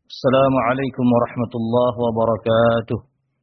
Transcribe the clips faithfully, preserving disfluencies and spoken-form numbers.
السلام عليكم ورحمة الله وبركاته.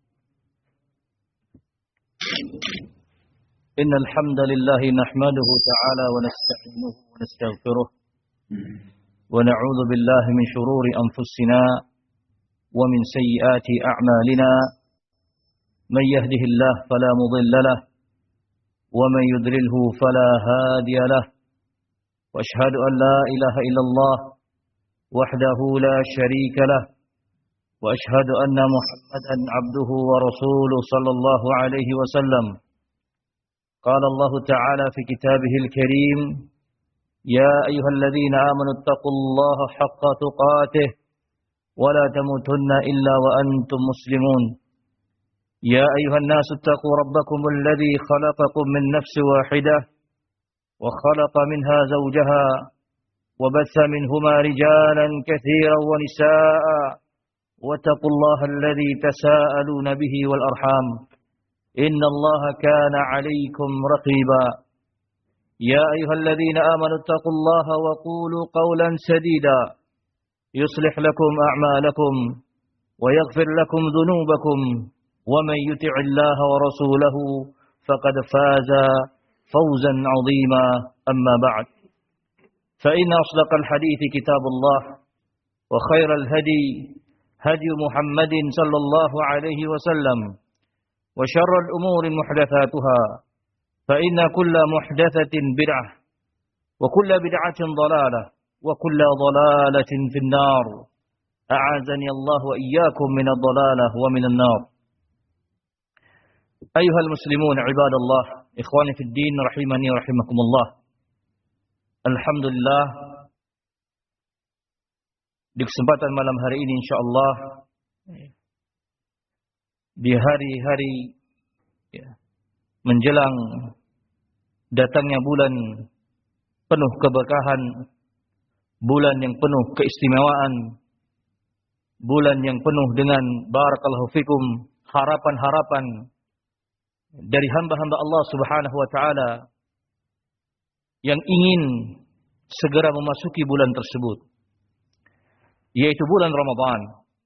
إن الحمد لله نحمده تعالى ونستعينه ونستغفره ونعوذ بالله من شرور أنفسنا ومن سيئات أعمالنا. من يهده الله فلا مضل له ومن يضلله فلا هادي له. وأشهد أن لا إله إلا الله وحده لا شريك له وأشهد أن محمدا عبده ورسوله صلى الله عليه وسلم. قال الله تعالى في كتابه الكريم: يا أيها الذين آمنوا اتقوا الله حق تقاته ولا تموتن إلا وأنتم مسلمون. يا أيها الناس اتقوا ربكم الذي خلقكم من نفس واحدة وخلق منها زوجها وبث منهما رجالا كثيرا ونساء واتقوا الله الذي تساءلون به والأرحام إن الله كان عليكم رقيبا. يا أيها الذين آمنوا اتقوا الله وقولوا قولا سديدا يصلح لكم أعمالكم ويغفر لكم ذنوبكم ومن يطع الله ورسوله فقد فاز فوزا عظيما. أما بعد، فإن أصدق الحديث كتاب الله وخير الهدي هدي محمد صلى الله عليه وسلم وشر الأمور محدثاتها فإن كل محدثة بدعة وكل بدعة ضلالة وكل ضلالة في النار. أعاذني الله وإياكم من الضلالة ومن النار. أيها المسلمون عباد الله، إخواني في الدين رحمني ورحمكم الله. Alhamdulillah, di kesempatan malam hari ini insyaallah, di hari-hari ya, menjelang datangnya bulan penuh keberkahan, bulan yang penuh keistimewaan, bulan yang penuh dengan barakallahu fikum harapan-harapan dari hamba-hamba Allah Subhanahu wa taala yang ingin segera memasuki bulan tersebut, yaitu bulan Ramadan.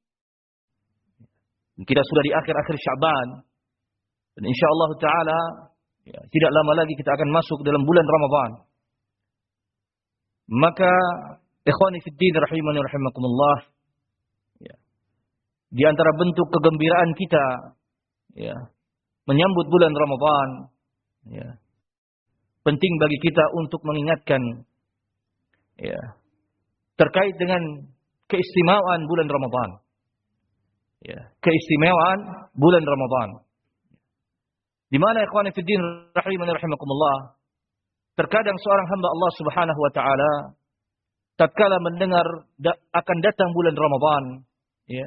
Kita sudah di akhir-akhir Sya'ban, dan insyaallah taala ya, tidak lama lagi kita akan masuk dalam bulan Ramadan. Maka ikhwani fid din rahimani rahimakumullah, ya, di antara bentuk kegembiraan kita ya, menyambut bulan Ramadan, ya, penting bagi kita untuk mengingatkan ya, terkait dengan keistimewaan bulan Ramadan. Ya, keistimewaan bulan Ramadan. Di mana ikhwani fid din rahimani rahimakumullah, terkadang seorang hamba Allah Subhanahu wa taala tatkala mendengar da- akan datang bulan Ramadan, ya,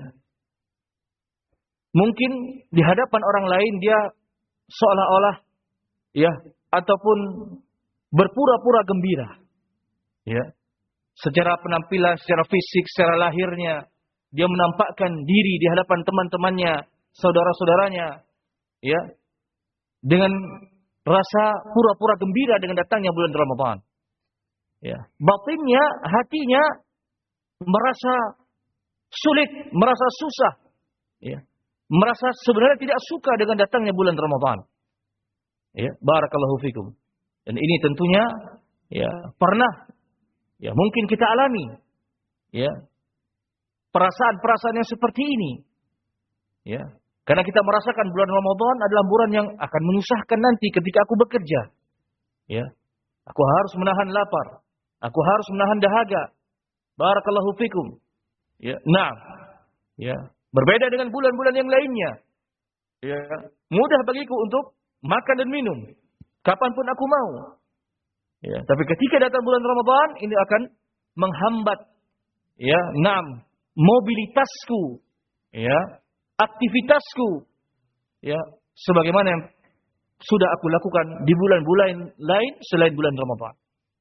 mungkin di hadapan orang lain dia seolah-olah ya, ataupun berpura-pura gembira, ya, secara penampilan, secara fisik, secara lahirnya, dia menampakkan diri di hadapan teman-temannya, saudara-saudaranya, ya, dengan rasa pura-pura gembira dengan datangnya bulan Ramadan. Ya, batinnya, hatinya merasa sulit, merasa susah, ya, merasa sebenarnya tidak suka dengan datangnya bulan Ramadan. Ya, barakallahu fikum. Dan ini tentunya ya pernah ya mungkin kita alami ya perasaan-perasaan yang seperti ini. Ya, karena kita merasakan bulan Ramadan adalah bulan yang akan menyusahkan nanti ketika aku bekerja. Ya. Aku harus menahan lapar, aku harus menahan dahaga. Barakallahu fikum. Ya, nah. Ya, berbeda dengan bulan-bulan yang lainnya. Ya, mudah bagiku untuk makan dan minum kapanpun aku mau. Ya, tapi ketika datang bulan Ramadan, ini akan menghambat ya, enam mobilitasku, ya, aktivitasku, ya, sebagaimana yang sudah aku lakukan di bulan-bulan lain selain bulan Ramadan.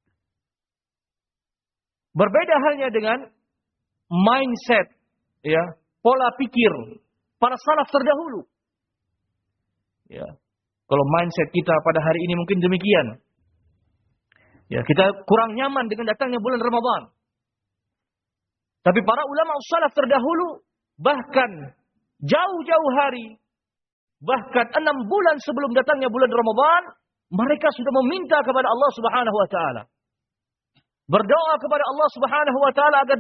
Berbeda halnya dengan mindset, ya, pola pikir para salaf terdahulu. Ya. Kalau mindset kita pada hari ini mungkin demikian. Ya, kita kurang nyaman dengan datangnya bulan Ramadan. Tapi para ulama salaf terdahulu, bahkan jauh-jauh hari, bahkan enam bulan sebelum datangnya bulan Ramadan, mereka sudah meminta kepada Allah Subhanahu wa taala. Berdoa kepada Allah Subhanahu wa taala agar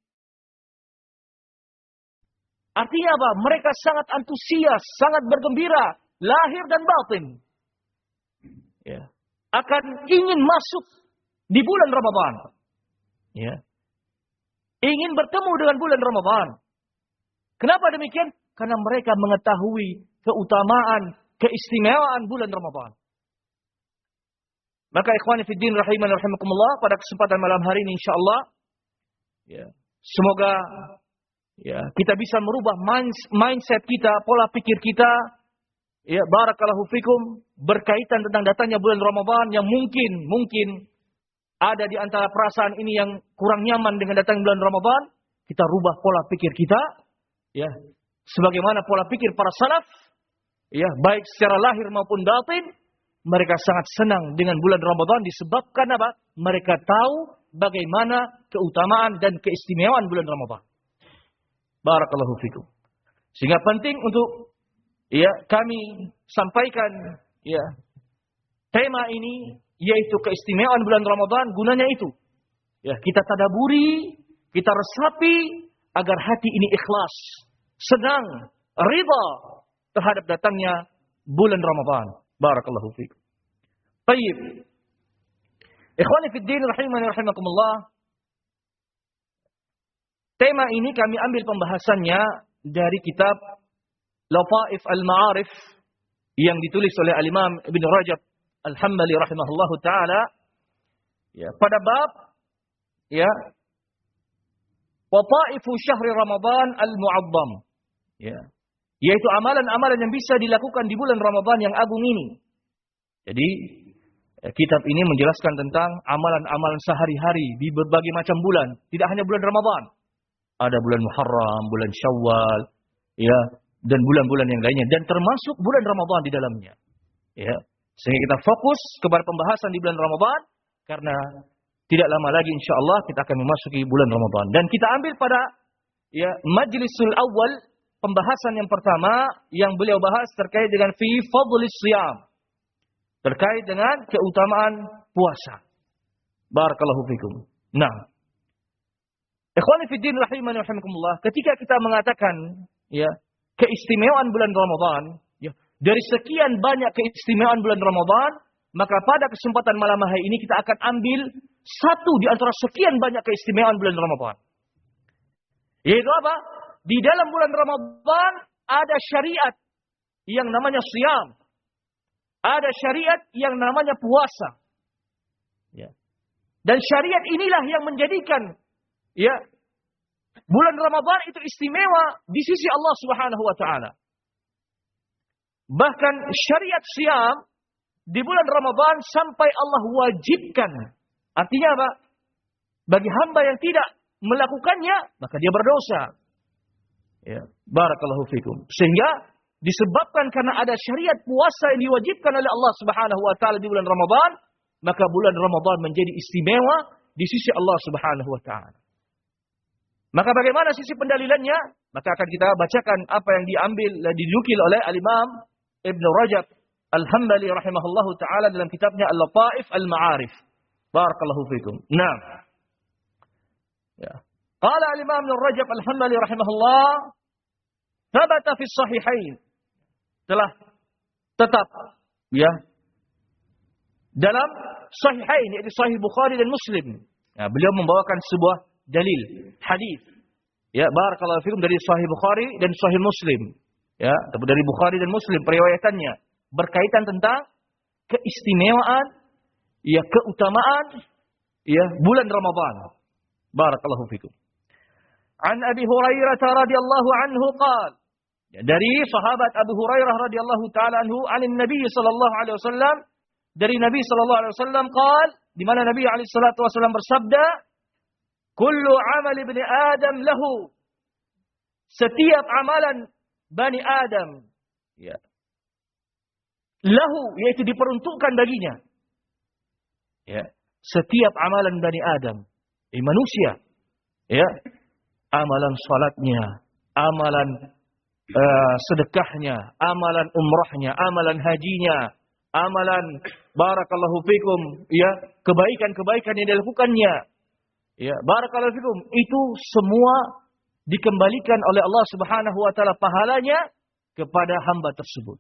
artinya apa? Mereka sangat antusias, sangat bergembira, lahir dan batin. Ya. Akan ingin masuk di bulan Ramadan. Ya. Ingin bertemu dengan bulan Ramadan. Kenapa demikian? Karena mereka mengetahui keutamaan, keistimewaan bulan Ramadan. Maka ikhwani fiddin rahiman rahimakumullah, pada kesempatan malam hari ini insyaallah ya, semoga ya kita bisa merubah mindset kita, pola pikir kita ya barakallahu fikum berkaitan tentang datangnya bulan Ramadan yang mungkin mungkin ada di antara perasaan ini yang kurang nyaman dengan datangnya bulan Ramadan, kita rubah pola pikir kita ya sebagaimana pola pikir para salaf ya baik secara lahir maupun batin. Mereka sangat senang dengan bulan Ramadan disebabkan apa? Mereka tahu bagaimana keutamaan dan keistimewaan bulan Ramadan. Barakallahu fikum. Sehingga penting untuk ya kami sampaikan ya tema ini yaitu keistimewaan bulan Ramadan, gunanya itu. Ya, kita tadaburi, kita resapi agar hati ini ikhlas, senang, ridha terhadap datangnya bulan Ramadan. Barakallahu fikum. Baik. Ikhwani fid din rahimani rahimakumullah. Tema ini kami ambil pembahasannya dari kitab Lataif al-Ma'arif yang ditulis oleh Al-Imam Ibn Rajab Al-Hambali rahimahullahu taala. Ya, pada bab ya Wataifu syahri Ramadan al-Mu'azzam. Ya. Yaitu amalan-amalan yang bisa dilakukan di bulan Ramadan yang agung ini. Jadi, kitab ini menjelaskan tentang amalan-amalan sehari-hari di berbagai macam bulan. Tidak hanya bulan Ramadan. Ada bulan Muharram, bulan Syawal, ya, dan bulan-bulan yang lainnya. Dan termasuk bulan Ramadan di dalamnya. Ya. Sehingga kita fokus kepada pembahasan di bulan Ramadan. Karena tidak lama lagi insya Allah kita akan memasuki bulan Ramadan. Dan kita ambil pada ya, majlisul awal. Pembahasan yang pertama yang beliau bahas terkait dengan fi fadlis siyam. Terkait dengan keutamaan puasa. Barakallahu fikum. Nah. Ikhwani fi din rahimani rahimakumullah, ketika kita mengatakan ya, keistimewaan bulan Ramadan, ya, dari sekian banyak keistimewaan bulan Ramadan, maka pada kesempatan malam hari ini kita akan ambil satu di antara sekian banyak keistimewaan bulan Ramadan. Yaitu apa? Di dalam bulan Ramadan ada syariat yang namanya siyam. Ada syariat yang namanya puasa. Ya. Dan syariat inilah yang menjadikan ya bulan Ramadan itu istimewa di sisi Allah Subhanahu wa taala. Bahkan syariat siyam di bulan Ramadan sampai Allah wajibkan. Artinya apa? Bagi hamba yang tidak melakukannya, maka dia berdosa. Ya, barakallahu fikum. Sehingga disebabkan karena ada syariat puasa yang diwajibkan oleh Allah Subhanahu wa taala di bulan Ramadan, maka bulan Ramadan menjadi istimewa di sisi Allah Subhanahu wa taala. Maka bagaimana sisi pendalilannya? Maka akan kita bacakan apa yang diambil dan dinukil oleh Al-Imam Ibn Rajab Al-Hambali rahimahullahu taala dalam kitabnya Al-Lataif Al-Ma'arif. Barakallahu fikum. Nah. Ya. Qala al-Imam Ibn Rajab Al-Hambali rahimahullah, thabata fi sahihain. Telah tetap ya dalam sahihain, yaitu Sahih Bukhari dan Muslim. Ya, beliau membawakan sebuah dalil hadis. Ya, barakallahu fikum, dari Sahih Bukhari dan Sahih Muslim. Ya, dari Bukhari dan Muslim periwayatannya berkaitan tentang keistimewaan, ya, keutamaan ya bulan Ramadan. Barakallahu fikum. An Abi Hurairah radhiyallahu anhu qala, dari sahabat Abu Hurairah radhiyallahu taala anhu, anin Nabi sallallahu alaihi wasallam, dari Nabi sallallahu alaihi wasallam qala, di mana Nabi alaihi salatu wasallam bersabda, kullu amal ibni Adam lahu, setiap amalan Bani Adam ya lahu, yaitu diperuntukkan baginya. Ya, setiap amalan Bani Adam, eh, manusia, ya, amalan salatnya, amalan uh, sedekahnya, amalan umrahnya, amalan hajinya, amalan barakallahu fikum, ya, kebaikan-kebaikan yang dilakukannya. Ya, barakallahu fikum, itu semua dikembalikan oleh Allah Subhanahu wa taala pahalanya kepada hamba tersebut.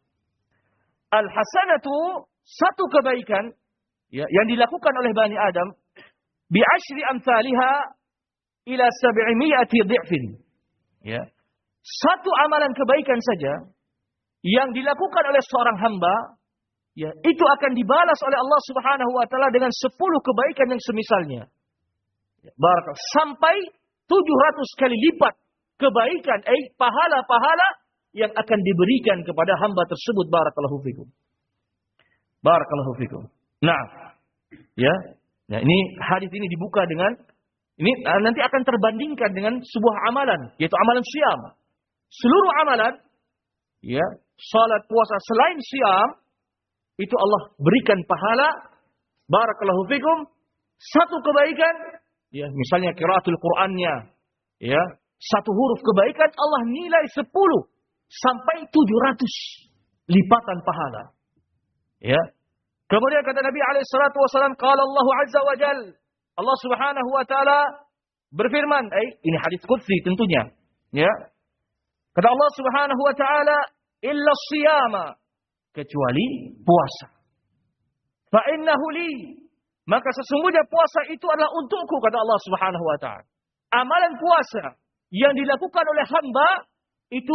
Al-hasanatu, satu kebaikan, ya, yang dilakukan oleh Bani Adam, bi asyri amsalha ila sab'imi'ati dhi'fin. Ya. Satu amalan kebaikan saja yang dilakukan oleh seorang hamba, ya, itu akan dibalas oleh Allah Subhanahu wa taala dengan sepuluh kebaikan yang semisalnya. Ya, barakal sampai tujuh ratus kali lipat kebaikan, eh pahala-pahala yang akan diberikan kepada hamba tersebut. Barakallahu fikum. Barakallahu fikum. Nah, ya. Nah, ini hadis ini dibuka dengan ini nanti akan terbandingkan dengan sebuah amalan, yaitu amalan syam. Seluruh amalan, ya, salat, puasa selain syam, itu Allah berikan pahala. Barakallahu fikum. Satu kebaikan, ya, misalnya qiraatul Qur'annya, ya, satu huruf kebaikan Allah nilai sepuluh sampai tujuh ratus lipatan pahala. Ya. Kemudian kata Nabi alaihi salatu wasallam, qala Allah azza wa jal, Allah Subhanahu wa taala berfirman, eh ini hadis qudsi tentunya, ya. Kata Allah Subhanahu wa taala, illa shiyama, kecuali puasa. Fa innahu li, maka sesungguhnya puasa itu adalah untukku, kata Allah Subhanahu wa taala. Amalan puasa yang dilakukan oleh hamba itu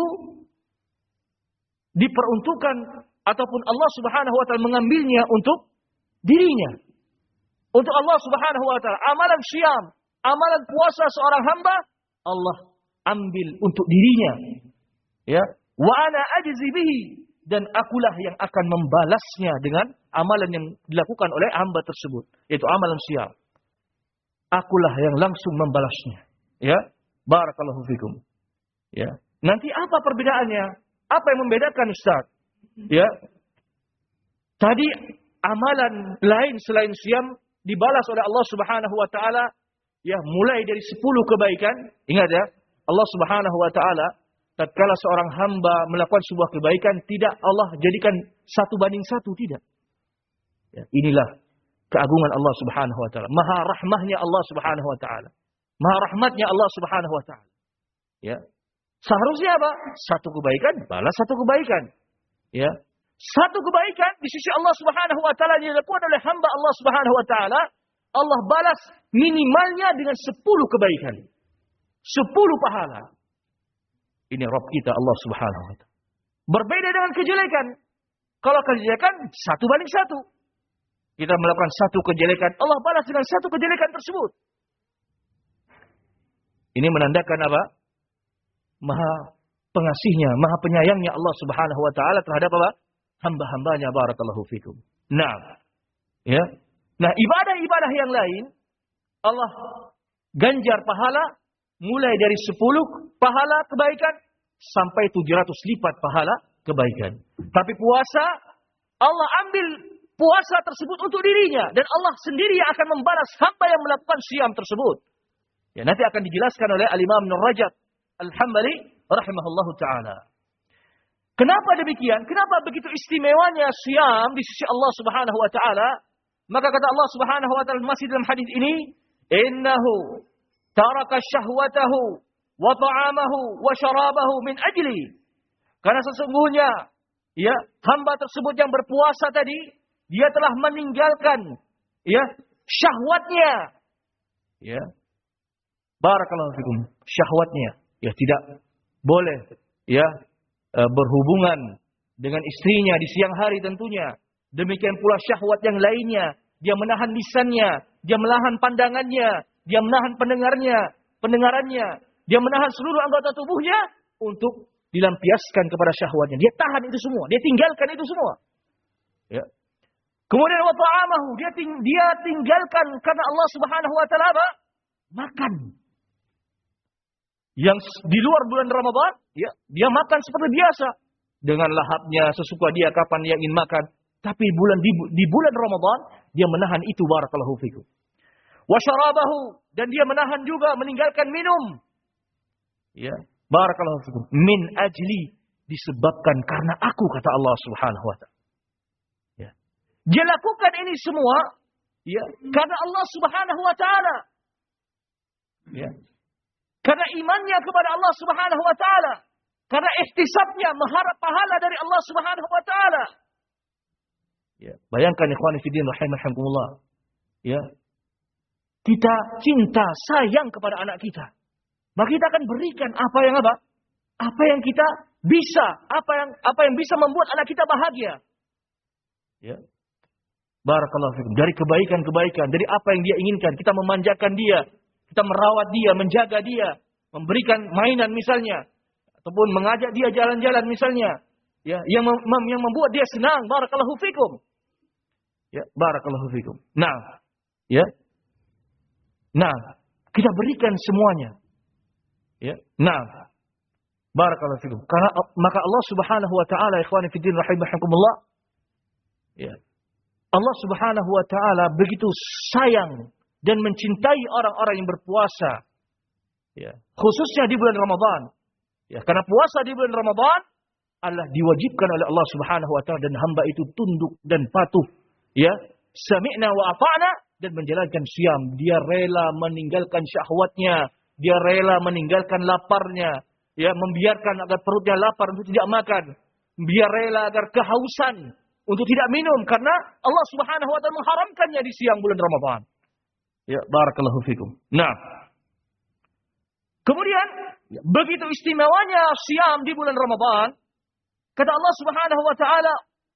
diperuntukkan ataupun Allah Subhanahu wa taala mengambilnya untuk dirinya. Untuk Allah Subhanahu wa taala. Amalan syam, amalan puasa seorang hamba, Allah ambil untuk dirinya. Ya, wa ana ajzi bihi, dan akulah yang akan membalasnya dengan amalan yang dilakukan oleh hamba tersebut, yaitu amalan syam. Akulah yang langsung membalasnya. Ya, barakallahu fikum. Ya. Nanti apa perbedaannya? Apa yang membedakan, Ustaz? Ya. Tadi amalan lain selain syam dibalas oleh Allah Subhanahu wa taala, ya, mulai dari sepuluh kebaikan. Ingat ya, Allah Subhanahu wa taala tatkala seorang hamba melakukan sebuah kebaikan, tidak Allah jadikan satu banding satu, tidak. Ya, inilah keagungan Allah Subhanahu wa taala. Maha rahmahnya Allah Subhanahu wa taala. Maha rahmatnya Allah Subhanahu wa taala. Ya. Seharusnya apa? Satu kebaikan balas satu kebaikan. Ya. Satu kebaikan di sisi Allah Subhanahu wa taala yang dilakukan oleh hamba Allah Subhanahu wa taala, Allah balas minimalnya dengan sepuluh kebaikan. Sepuluh pahala. Ini Rabb kita Allah Subhanahu wa taala. Berbeda dengan kejelekan. Kalau kejelekan satu banding satu. Kita melakukan satu kejelekan, Allah balas dengan satu kejelekan tersebut. Ini menandakan apa? Maha pengasihnya, maha penyayangnya Allah Subhanahu wa taala terhadap apa? Hamba-hambanya. Barakallahu fikum. Nah, ya. Nah, ibadah-ibadah yang lain Allah ganjar pahala mulai dari sepuluh pahala kebaikan sampai tujuh ratus lipat pahala kebaikan. Tapi puasa Allah ambil puasa tersebut untuk dirinya, dan Allah sendiri yang akan membalas hamba yang melakukan syam tersebut. Ya, nanti akan dijelaskan oleh Al-Imam Ibnu Rajab Al-Hambali rahimahullahu taala. Kenapa demikian? Kenapa begitu istimewanya syam di sisi Allah Subhanahu wa taala? Maka kata Allah Subhanahu wa taala masih dalam hadis ini, innahu taraka syahwatahu wa ta'amahu wa syarabahu min ajli. Karena sesungguhnya, ya, hamba tersebut yang berpuasa tadi, dia telah meninggalkan, ya, syahwatnya. Ya. Barakallahu fikum. Syahwatnya, ya, tidak boleh, ya, berhubungan dengan istrinya di siang hari tentunya. Demikian pula syahwat yang lainnya. Dia menahan lisannya, dia menahan pandangannya, dia menahan pendengarnya, pendengarannya. Dia menahan seluruh anggota tubuhnya untuk dilampiaskan kepada syahwatnya. Dia tahan itu semua, dia tinggalkan itu semua. Ya. Kemudian wa ta'amahu, dia ting dia tinggalkan karena Allah Subhanahu wa taala apa? Makan. Yang di luar bulan Ramadan, ya, dia makan seperti biasa dengan lahapnya sesuka dia kapan dia ingin makan. Tapi bulan di, di bulan Ramadan dia menahan itu. Barakallahu fikum. Wa syarabahu, dan dia menahan juga meninggalkan minum. Ya, barakallahu fikum. Min ajli, disebabkan karena aku, kata Allah Subhanahu wa taala. Ya. Dia lakukan ini semua ya karena Allah Subhanahu wa taala. Ya. Karena imannya kepada Allah Subhanahu wa taala. Karena ihtisabnya mengharap pahala dari Allah Subhanahu wa taala. Ya, bayangkan ikhwan fillah rahimakumullah. Ya. Kita cinta, sayang kepada anak kita. Maka kita akan berikan apa yang apa? Apa yang kita bisa, apa yang apa yang bisa membuat anak kita bahagia. Ya. Barakallahu fikum. Dari kebaikan-kebaikan, dari apa yang dia inginkan, kita memanjakan dia, kita merawat dia, menjaga dia, memberikan mainan misalnya, ataupun mengajak dia jalan-jalan misalnya, ya, yang mem yang membuat dia senang. Barakallahu fikum. Ya, barakallahu fikum. Nah, ya. Nah, kita berikan semuanya. Ya. Nah, barakallahu fikum. Karena maka Allah Subhanahu wa taala, ikhwani fi din rahimakumullah, ya. Allah Subhanahu wa taala begitu sayang dan mencintai orang-orang yang berpuasa. Ya, khususnya di bulan Ramadan. Ya, karena puasa di bulan Ramadan adalah diwajibkan oleh Allah Subhanahu wa taala dan hamba itu tunduk dan patuh. Ya, sami'na wa ata'na, dan menjalankan siam. Dia rela meninggalkan syahwatnya, dia rela meninggalkan laparnya, ya, membiarkan agar perutnya lapar untuk tidak makan. Dia rela agar kehausan untuk tidak minum karena Allah Subhanahu wa taala mengharamkannya di siang bulan Ramadan. Ya, barakallahu fikum. Nah, kemudian ya, begitu istimewanya siam di bulan Ramadan, kata Allah Subhanahu wa taala,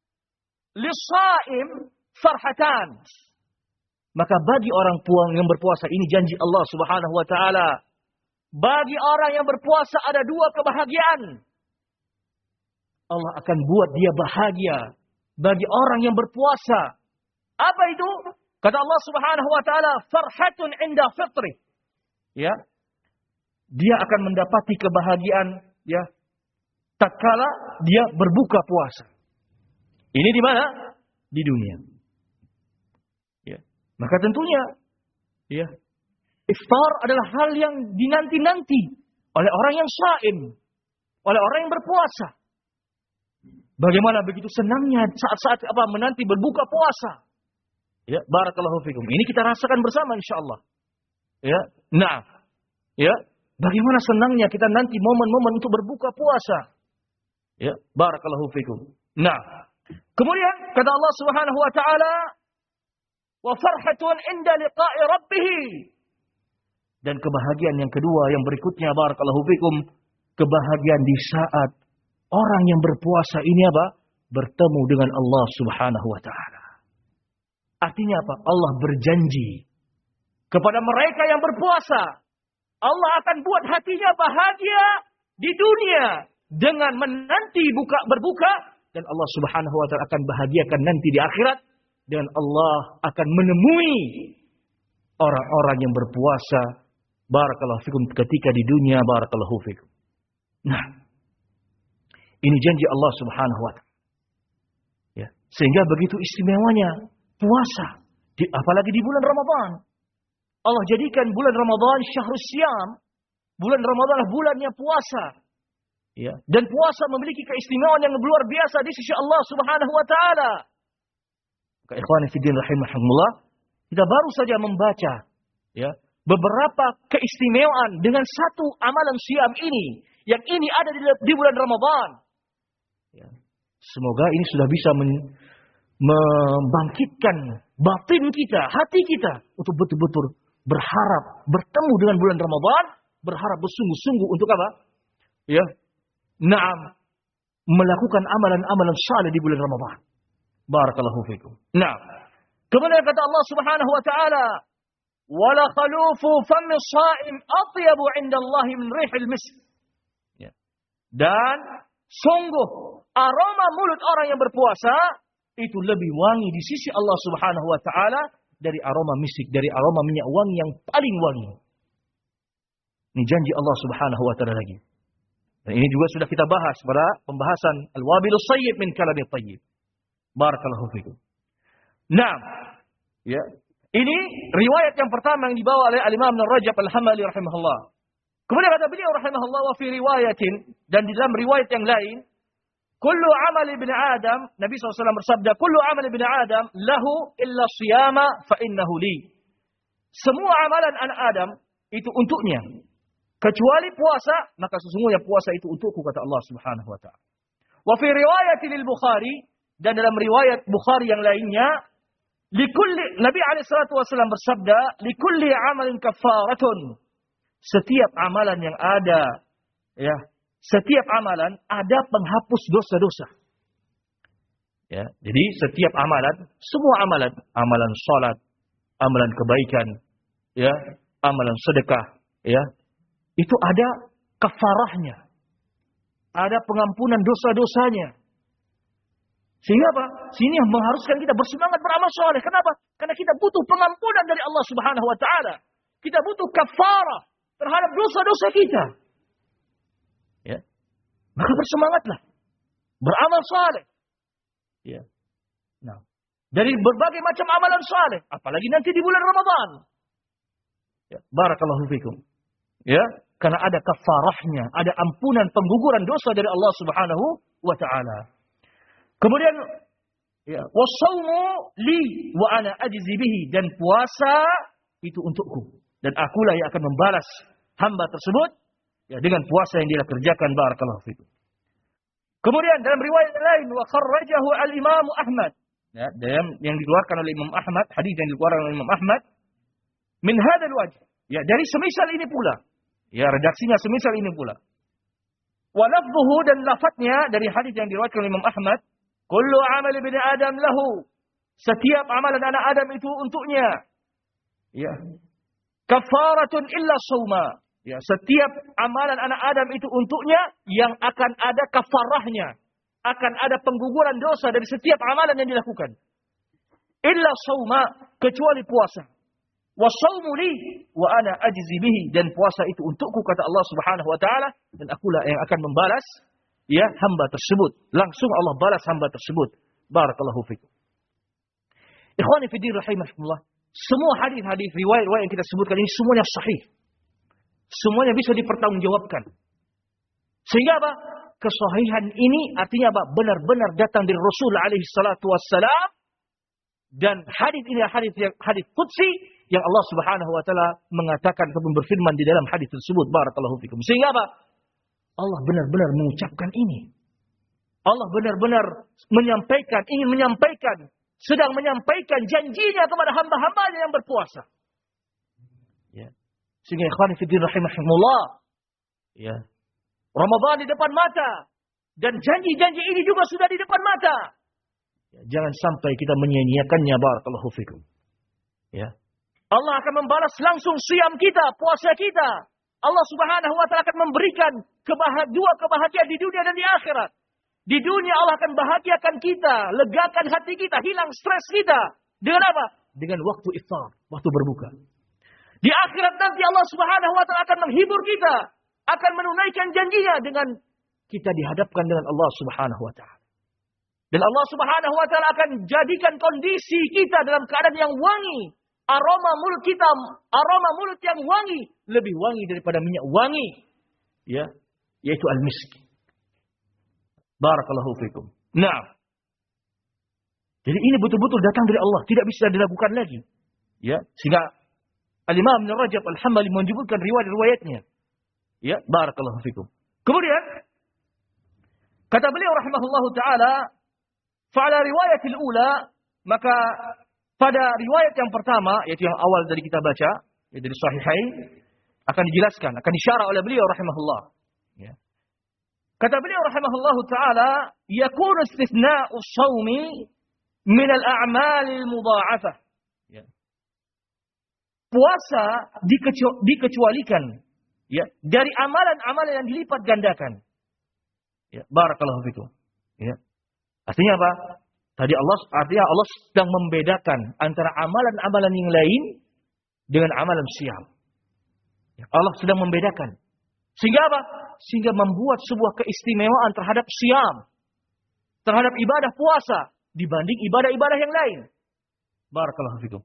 "Lis-shaim farhatan." Maka bagi orang puang yang berpuasa, ini janji Allah Subhanahu wa taala. Bagi orang yang berpuasa ada dua kebahagiaan. Allah akan buat dia bahagia. Bagi orang yang berpuasa. Apa itu? Kata Allah Subhanahu wa taala, farhatun inda fitri. Ya. Dia akan mendapati kebahagiaan ya tatkala dia berbuka puasa. Ini di mana? Di dunia. Ya. Maka tentunya ya, iftar adalah hal yang dinanti-nanti oleh orang yang shaim, oleh orang yang berpuasa. Bagaimana begitu senangnya saat-saat apa menanti berbuka puasa. Ya, barakallahu fikum. Ini kita rasakan bersama insyaallah. Ya. Nah, ya, bagaimana senangnya kita nanti momen-momen untuk berbuka puasa. Ya, barakallahu fikum. Nah, kemudian kata Allah Subhanahu wa taala, wa farhatun inda liqa'i rabbih. Dan kebahagiaan yang kedua yang berikutnya, barakallahu fikum, kebahagiaan di saat orang yang berpuasa ini apa? Bertemu dengan Allah Subhanahu wa taala. Artinya apa? Allah berjanji kepada mereka yang berpuasa, Allah akan buat hatinya bahagia di dunia dengan menanti buka berbuka, dan Allah Subhanahu wa taala akan bahagiakan nanti di akhirat dengan Allah akan menemui orang-orang yang berpuasa, barakallahu fikum, ketika di dunia, barakallahu fikum. Nah, ini janji Allah Subhanahu wa taala. Ya, sehingga begitu istimewanya puasa, di, apalagi di bulan Ramadan. Allah jadikan bulan Ramadan syahrus syam. Bulan Ramadan adalah bulannya puasa. Ya, dan puasa memiliki keistimewaan yang luar biasa di sisi Allah Subhanahu wa taala. Maka ikhwani fillah rahimakumullah, kita baru saja membaca ya beberapa keistimewaan dengan satu amalan syam ini, yang ini ada di, di bulan Ramadan. Ya. Semoga ini sudah bisa men, membangkitkan batin kita, hati kita untuk betul-betul berharap bertemu dengan bulan Ramadan, berharap bersungguh-sungguh untuk apa? Ya, naam, melakukan amalan-amalan saleh di bulan Ramadan. Barakallahu fikum. Nah, kemudian kata Allah Subhanahu wa taala, "Wala khalufu fammi shaim atyabu 'inda Allah min rihil misk." Ya. Dan sungguh aroma mulut orang yang berpuasa itu lebih wangi di sisi Allah Subhanahu wa taala dari aroma misik, dari aroma minyak wangi yang paling wangi. Ini janji Allah Subhanahu wa taala lagi. Dan ini juga sudah kita bahas pada pembahasan al-wabilus sayyib min kalamit thayyib. Barakallahu fikum. Nah, ya. Ini riwayat yang pertama yang dibawa oleh Al-Imam Ibnu Rajab Al-Hambali rahimahullah. Kemudian kata beliau rahimahullah, wa fi riwayatin, dan di dalam riwayat yang lain, kullu amal ibn Adam, Nabi shallallahu alaihi wasallam bersabda, kullu amal ibn Adam lahu illa siyama fa innahu li. Semua amalan anak Adam itu untuknya, kecuali puasa, maka sesungguhnya puasa itu untukku, kata Allah Subhanahu wa taala. Wa fi riwayatin al-Bukhari, dan dalam riwayat Bukhari yang lainnya, likulli, Nabi alaihi salatu wasallam bersabda, likulli amalin kafaratun. Setiap amalan yang ada, ya, setiap amalan ada penghapus dosa-dosa. Ya, jadi setiap amalan, semua amalan, amalan salat, amalan kebaikan, ya, amalan sedekah, ya, itu ada kafarahnya, ada pengampunan dosa-dosanya. Sehingga apa? Sini yang mengharuskan kita bersemangat beramal soleh. Kenapa? Karena kita butuh pengampunan dari Allah Subhanahu Wa Taala. Kita butuh kafarah terhadap dosa-dosa kita. Ya, maka bersemangatlah beramal soleh. Ya, nah, dari berbagai macam amalan soleh, apalagi nanti di bulan Ramadan. Ya, barakallahu fikum. Ya, karena ada kafarahnya, ada ampunan pengguguran dosa dari Allah Subhanahu Wa Taala. Kemudian, ya, wasaumu li wa ana ajzi bihi, dan puasa itu untukku, dan akulah yang akan membalas hamba tersebut, ya, dengan puasa yang dia kerjakan. Barakallahu fikum. Kemudian dalam riwayat lain, wa kharrajahu al-Imam Ahmad, ya, dalam yang dikeluarkan oleh Imam Ahmad, hadis yang dikeluarkan oleh Imam Ahmad, min hadzal wajh, ya, dari semisal ini pula, ya, redaksinya semisal ini pula. Wa lafdhuhu, dan lafadznya dari hadis yang diriwayatkan oleh Imam Ahmad, kullu amal ibn Adam lahu, setiap amalan anak Adam itu untuknya. Ya. Kafaratun illa sauma. Ya, setiap amalan anak Adam itu untuknya yang akan ada kafarahnya, akan ada pengguguran dosa dari setiap amalan yang dilakukan. Illa sauma, kecuali puasa. Wa saumu li wa ana ajzi bihi, dan puasa itu untukku, kata Allah Subhanahu wa taala, dan akulah yang akan membalas, ya, hamba tersebut. Langsung Allah balas hamba tersebut. Barakallahu fikum. Ikhwani fi din rahimakumullah. Semua hadis-hadis riwayat-riwayat yang kita sebutkan ini semuanya sahih. Semuanya bisa dipertanggungjawabkan. Sehingga apa? Kesahihan ini artinya apa? Benar-benar datang dari Rasul alaihi salatu wassalam. Dan hadis ini hadis yang hadis qudsi yang Allah Subhanahu wa taala mengatakan ataupun berfirman di dalam hadis tersebut. Barakallahu fikum. Sehingga apa? Allah benar-benar mengucapkan ini. Allah benar-benar menyampaikan, ingin menyampaikan, sedang menyampaikan janjinya kepada hamba-hambanya yang berpuasa. Ya. Sehingga ikhwan fillah rahimahumullah, ya, Ramadan di depan mata, dan janji-janji ini juga sudah di depan mata. Ya, jangan sampai kita menyia-nyiakannya. Barakallahu fikum. Ya. Allah akan membalas langsung siam kita, puasa kita. Allah Subhanahu wa taala akan memberikan kebahagiaan, dua kebahagiaan di dunia dan di akhirat. Di dunia Allah akan bahagiakan kita, legakan hati kita, hilang stres kita. Dengan apa? Dengan waktu iftar, waktu berbuka. Di akhirat nanti Allah Subhanahu wa taala akan menghibur kita, akan menunaikan janjinya dengan kita dihadapkan dengan Allah Subhanahu wa taala. Dan Allah Subhanahu wa taala akan jadikan kondisi kita dalam keadaan yang wangi. Aroma mulut kita, aroma mulut yang wangi, lebih wangi daripada minyak wangi, ya, yaitu al-misk. Barakallahu fikum. Nah, jadi ini betul-betul datang dari Allah, tidak bisa dilakukan lagi, ya. Sehingga Al-Imam Ibn Rajab Al-Hambali menyebutkan riwayat-riwayatnya, ya. Barakallahu fikum. Kemudian kata beliau rahimahullahu taala, fa'ala riwayatil ula, maka pada riwayat yang pertama, yaitu yang awal dari kita baca, yaitu dari Sahihain, akan dijelaskan, akan disyarah oleh beliau rahimahullah. Ya. Kata beliau rahimahullahu taala, yakunu istithna'u shaumi min al-a'mal al-mudha'afah. Ya. Puasa dikecu- dikecualikan, ya, dari amalan-amalan yang dilipat gandakan. Ya, barakallahu fikum. Ya. Artinya apa? Tadi Allah, artinya Allah sedang membedakan antara amalan-amalan yang lain dengan amalan siam. Allah sedang membedakan. Sehingga apa? Sehingga membuat sebuah keistimewaan terhadap siam, terhadap ibadah puasa dibanding ibadah-ibadah yang lain. Barakallahu fikum.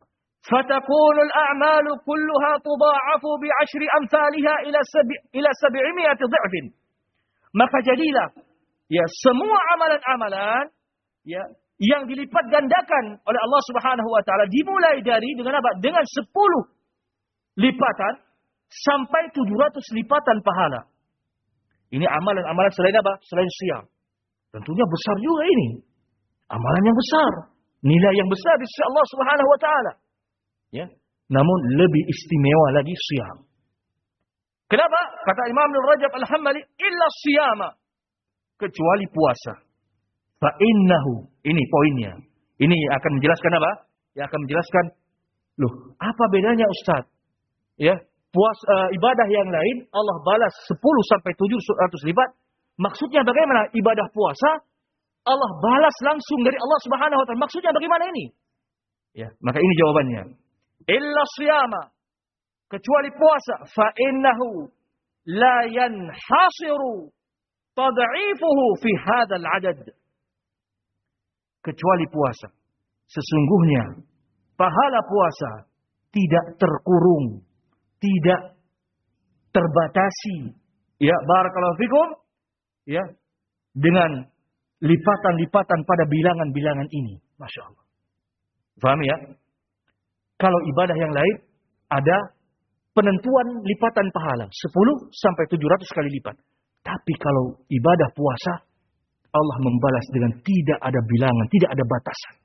Fatakunul a'malu kulluha tudha'afu bi'ashri amsalha ila sabi ila sab'imi'ati dhi'fin. Maka jadilah ya semua amalan-amalan ya yang dilipat gandakan oleh Allah Subhanahu wa taala dimulai dari dengan apa? Dengan sepuluh lipatan sampai tujuh ratus lipatan pahala. Ini amalan-amalan selain apa? Selain siam. Tentunya besar juga ini. Amalan yang besar, nilai yang besar di sisi Allah Subhanahu wa taala. Ya. Namun lebih istimewa lagi siam. Kenapa? Kata Imam Ibnu Rajab Al-Hambali, illa siyama, kecuali puasa. Fa innahu, ini poinnya. Ini akan menjelaskan apa? Ya akan menjelaskan, loh, apa bedanya Ustaz? Ya, puas uh, ibadah yang lain Allah balas sepuluh sampai tujuh ratus lipat. Maksudnya bagaimana? Ibadah puasa Allah balas langsung dari Allah Subhanahu wa taala. Maksudnya bagaimana ini? Ya, maka ini jawabannya. Illa siyama, kecuali puasa, fa innahu la yanhasiru tad'ifuhu fi hadzal adad. Kecuali puasa, sesungguhnya pahala puasa tidak terkurung, tidak terbatasi. Ya, barakallahu fikum. Ya, dengan lipatan-lipatan pada bilangan-bilangan ini. Masya Allah. Faham ya? Kalau ibadah yang lain ada penentuan lipatan pahala. sepuluh sampai tujuh ratus kali lipat. Tapi kalau ibadah puasa, Allah membalas dengan tidak ada bilangan, tidak ada batasan.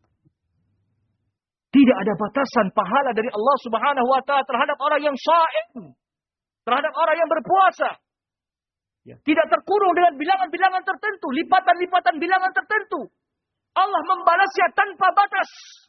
Tidak ada batasan pahala dari Allah Subhanahu wa taala terhadap orang yang shaim, terhadap orang yang berpuasa. Ya, tidak terkurung dengan bilangan-bilangan tertentu, lipatan-lipatan bilangan tertentu. Allah membalasnya tanpa batas.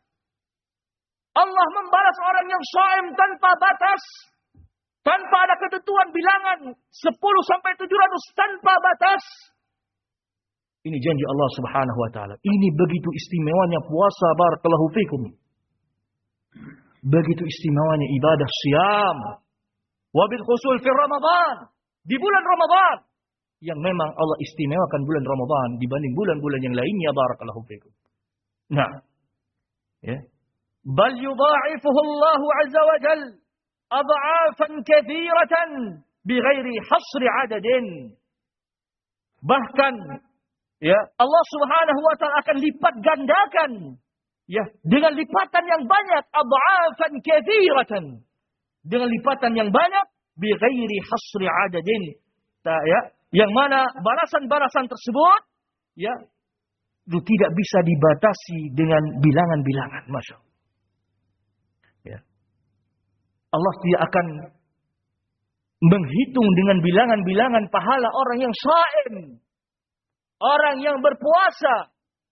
Allah membalas orang yang shaim tanpa batas. Tanpa ada ketentuan bilangan sepuluh sampai tujuh ratus tanpa batas. Ini janji Allah Subhanahu wa taala. Ini begitu istimewanya puasa, barakallahu fikum. Begitu istimewanya ibadah siyam. Wabil khusul fi Ramadan. Di bulan Ramadan. Yang memang Allah istimewakan bulan Ramadan dibanding bulan-bulan yang lainnya, barakallahu fikum. Nah. Ya. Bal yudha'ifuhu Allah azza wa jal adha'afan katsiratan bighairi hasri adadin. Bahkan ya, Allah Subhanahu wa taala akan lipat gandakan ya dengan lipatan yang banyak, adha'afan katsiratan. Dengan lipatan yang banyak bighairi hasri adadin. Ta, ya, yang mana balasan-balasan tersebut ya itu tidak bisa dibatasi dengan bilangan-bilangan. Masya Allah. Ya. Allah tidak akan menghitung dengan bilangan-bilangan pahala orang yang shaim, orang yang berpuasa.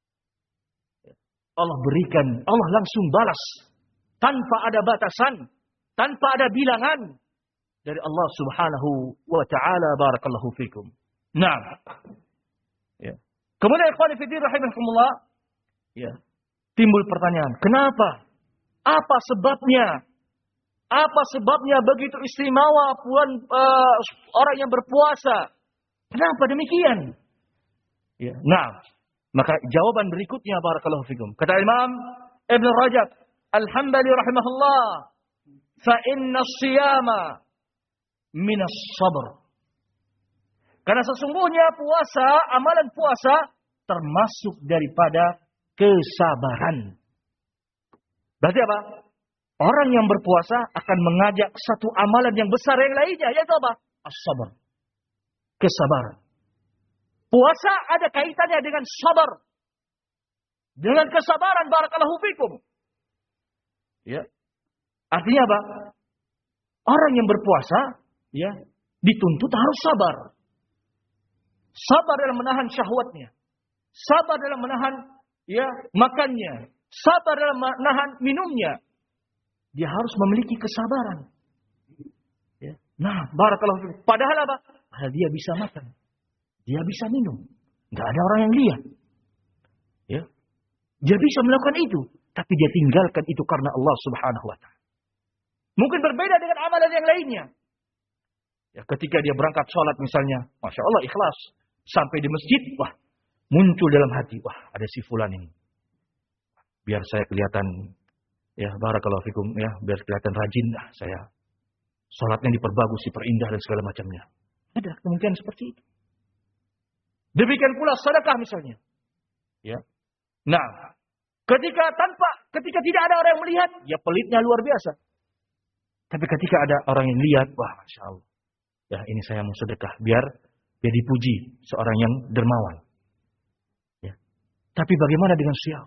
Allah berikan, Allah langsung balas tanpa ada batasan, tanpa ada bilangan dari Allah Subhanahu wa taala, barakallahu fikum. Nah. Ya. Kemudian ikhwan fillah rahimakumullah, ya. Timbul pertanyaan, kenapa? Apa sebabnya? Apa sebabnya begitu istimewa puan uh, orang yang berpuasa? Kenapa demikian? Ya. Nah, maka jawaban berikutnya, barakallahu fikum. Kata Imam Ibnu Rajab Al-Hambali rahimahullah, fa inna as-siyama minas sabr. Karena sesungguhnya puasa, amalan puasa termasuk daripada kesabaran. Berarti apa? Orang yang berpuasa akan mengajak satu amalan yang besar yang lainnya, yaitu apa? As-sabr. Kesabaran. Puasa ada kaitannya dengan sabar. Dengan kesabaran, barakallahu fikum. Ya. Artinya apa? Orang yang berpuasa ya, dituntut harus sabar. Sabar dalam menahan syahwatnya. Sabar dalam menahan ya makannya. Sabar dalam menahan minumnya. Dia harus memiliki kesabaran. Ya. Nah, barakallahu fikum. Padahal apa? Padahal dia bisa makan. Dia bisa minum. Enggak ada orang yang lihat. Ya. Dia bisa melakukan itu, tapi dia tinggalkan itu karena Allah Subhanahu wa taala. Mungkin berbeda dengan amalan yang lainnya. Ya, ketika dia berangkat sholat misalnya, Masya Allah ikhlas. Sampai di masjid, wah, muncul dalam hati, wah, ada si fulan ini. Biar saya kelihatan Ya, barakallahu fikum ya, biar kelihatan rajin lah saya. Salatnya diperbagus, diperindah dan segala macamnya. Ada kemungkinan seperti itu. Demikian pula sedekah misalnya. Ya. Nah, ketika tanpa ketika tidak ada orang yang melihat, ya pelitnya luar biasa. Tapi ketika ada orang yang lihat, wah Masya Allah. Ya, ini saya mau sedekah biar biar dipuji seorang yang dermawan. Ya. Tapi bagaimana dengan siam?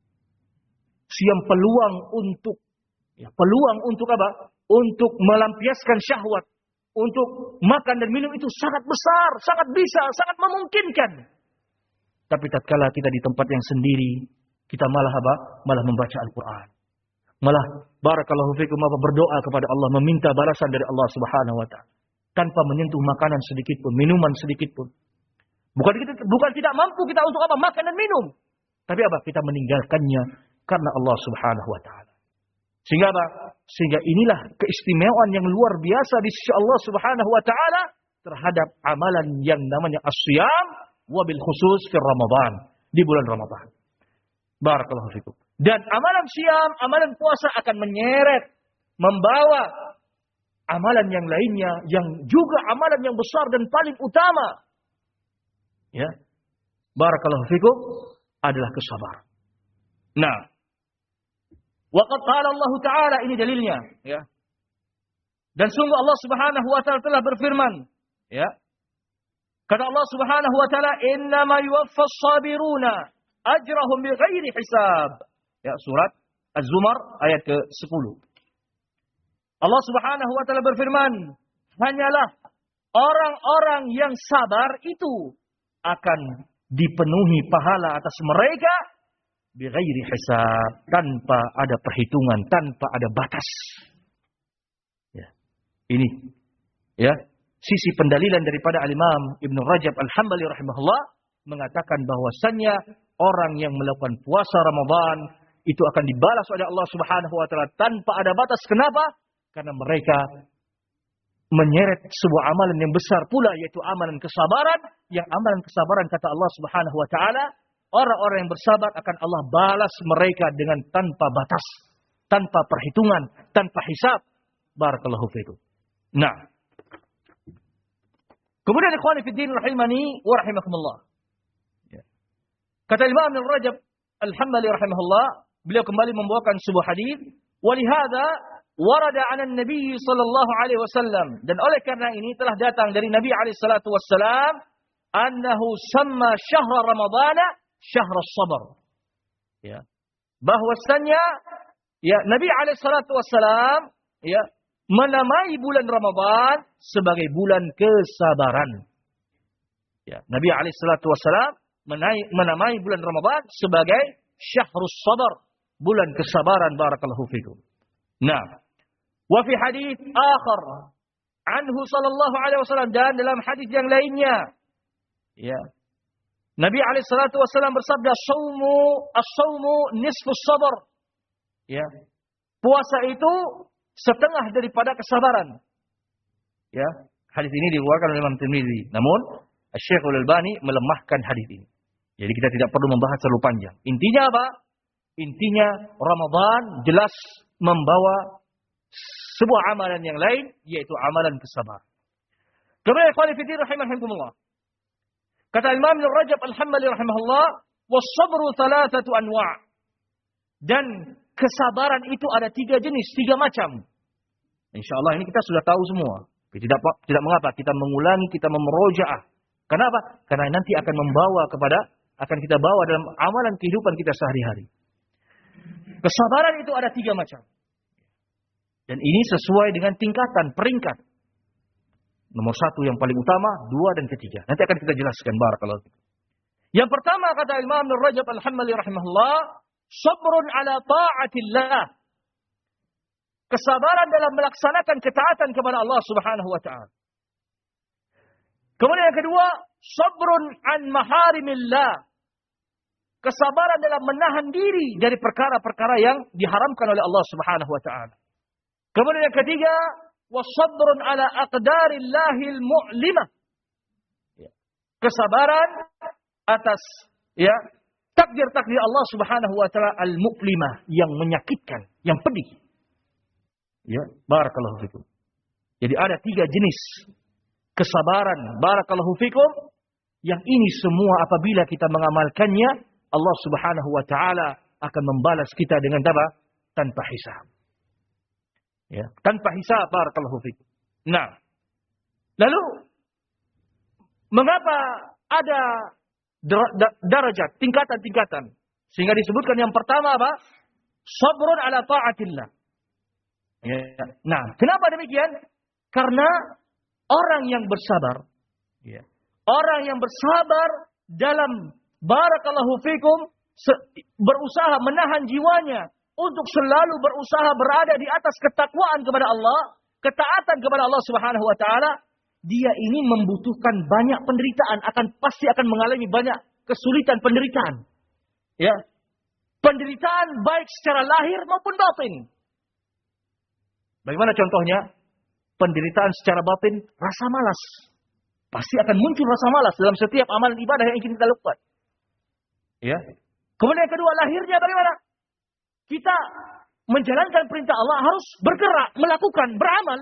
Siam peluang untuk ya, peluang untuk apa? Untuk melampiaskan syahwat, untuk makan dan minum itu sangat besar, sangat bisa, sangat memungkinkan. Tapi tatkala kita di tempat yang sendiri, kita malah apa? Malah membaca Al-Quran. Malah barakallahu fikum apa berdoa kepada Allah, meminta balasan dari Allah Subhanahu wa taala tanpa menyentuh makanan sedikit pun, minuman sedikit pun. Bukan kita, bukan tidak mampu kita untuk apa? Makan dan minum. Tapi apa? Kita meninggalkannya karena Allah Subhanahu wa taala. Sehingga apa? Sehingga inilah keistimewaan yang luar biasa di sisi Allah Subhanahu wa taala terhadap amalan yang namanya as-siyam wabil khusus fi Ramadan, di bulan Ramadan. Barakallahu fikum. Dan amalan siyam, amalan puasa akan menyeret, membawa amalan yang lainnya yang juga amalan yang besar dan paling utama. Ya. Barakallahu fikum adalah kesabaran. Nah, waqad qala Allah Ta'ala, ini dalilnya, ya. Dan sungguh Allah Subhanahu wa taala telah berfirman, ya. Kata Allah Subhanahu wa taala, "Innama yuwaffas sabiruna ajrahum bighairi hisab." Ya, surat Az-Zumar ayat ke sepuluh. Allah Subhanahu wa taala berfirman, hanyalah orang-orang yang sabar itu akan dipenuhi pahala atas mereka bighairi hisab, tanpa ada perhitungan, tanpa ada batas. Ya. Ini ya, sisi pendalilan daripada Al-Imam Ibnu Rajab Al-Hambali rahimahullah mengatakan bahwasannya orang yang melakukan puasa Ramadan itu akan dibalas oleh Allah Subhanahu wa taala tanpa ada batas. Kenapa? Karena mereka menyeret sebuah amalan yang besar pula, yaitu amalan kesabaran, yang amalan kesabaran kata Allah Subhanahu wa taala, orang-orang yang bersabar akan Allah balas mereka dengan tanpa batas, tanpa perhitungan, tanpa hisab. Barakallahu fiikum. Nah, kemudian ikhwani fi din rahimani wa rahimakumullah. Kata Imam Ibnu Rajab Al-Hambali rahimahullah, beliau kembali membawakan sebuah hadis, walihada warada 'an Nabi sallallahu alaihi wasallam, dan oleh karena ini telah datang dari Nabi alaihi salatu wasallam, annahu samma syahr Ramadan syahr as-sabr. Ya. Bahwasanya ya Nabi alaihi salatu wasallam ya menamai bulan Ramadan sebagai bulan kesabaran. Ya, Nabi alaihi salatu wasallam menamai bulan Ramadan sebagai syahrus sabr, bulan kesabaran. Barakallahu fikum. Nah, wa fi hadits akhar anhu sallallahu alaihi wasallam, dan dalam hadis yang lainnya, ya, Nabi alaihi salatu wasallam bersabda, "Shaumu as-shaumu nisfus sabr." Ya. Puasa itu setengah daripada kesabaran. Ya, hadis ini diriwayatkan oleh Imam Tirmizi. Namun, Syekh Al-Albani melemahkan hadis ini. Jadi kita tidak perlu membahas terlalu panjang. Intinya apa? Intinya Ramadan jelas membawa sebuah amalan yang lain, yaitu amalan kesabaran. Kemudian ikhwan fillah rahimakumullah. Kata Imam Ibnu Rajab Al-Hambali rahimahullah, "Was-sabru thalathatu anwa'." Dan kesabaran itu ada tiga jenis, tiga macam. Insyaallah ini kita sudah tahu semua. Tidak tidak mengapa kita mengulangi, kita memurojaah. Kenapa? Karena nanti akan membawa kepada, akan kita bawa dalam amalan kehidupan kita sehari-hari. Kesabaran itu ada tiga macam. Dan ini sesuai dengan tingkatan, peringkat. Nomor satu yang paling utama, dua dan ketiga. Nanti akan kita jelaskan. Barakallahu fikum. Yang pertama kata Imam Ibnu Rajab Al-Hambali rahimahullah, sabrun ala ta'atillah. Kesabaran dalam melaksanakan ketaatan kepada Allah Subhanahu wa taala. Kemudian yang kedua, sabrun an maharimillah. Kesabaran dalam menahan diri dari perkara-perkara yang diharamkan oleh Allah Subhanahu wa taala. Kemudian yang ketiga, wasabrun ala aqdarillahil mu'limah. Kesabaran atas ya takdir-takdir Allah Subhanahu wa taala al-mu'limah, yang menyakitkan, yang pedih. Ya, barakallahu fikum. Jadi ada tiga jenis kesabaran, barakallahu fikum, yang ini semua apabila kita mengamalkannya, Allah Subhanahu wa taala akan membalas kita dengan apa? Tanpa hisab. Ya, tanpa hisab, barakallahu fikum. Nah, lalu mengapa ada darajat, tingkatan-tingkatan? Sehingga disebutkan yang pertama apa? Sabrun ala ta'atillah. Ya. Nah, kenapa demikian? Karena orang yang bersabar, ya, orang yang bersabar dalam barakallahu fikum berusaha menahan jiwanya untuk selalu berusaha berada di atas ketakwaan kepada Allah, ketaatan kepada Allah Subhanahu wa taala, dia ini membutuhkan banyak penderitaan, akan pasti akan mengalami banyak kesulitan penderitaan. Ya. Penderitaan baik secara lahir maupun batin. Bagaimana contohnya? Penderitaan secara batin, rasa malas. Pasti akan muncul rasa malas dalam setiap amalan ibadah yang ingin kita lakukan. Ya. Kemudian yang kedua, lahirnya bagaimana? Kita menjalankan perintah Allah harus bergerak, melakukan, beramal.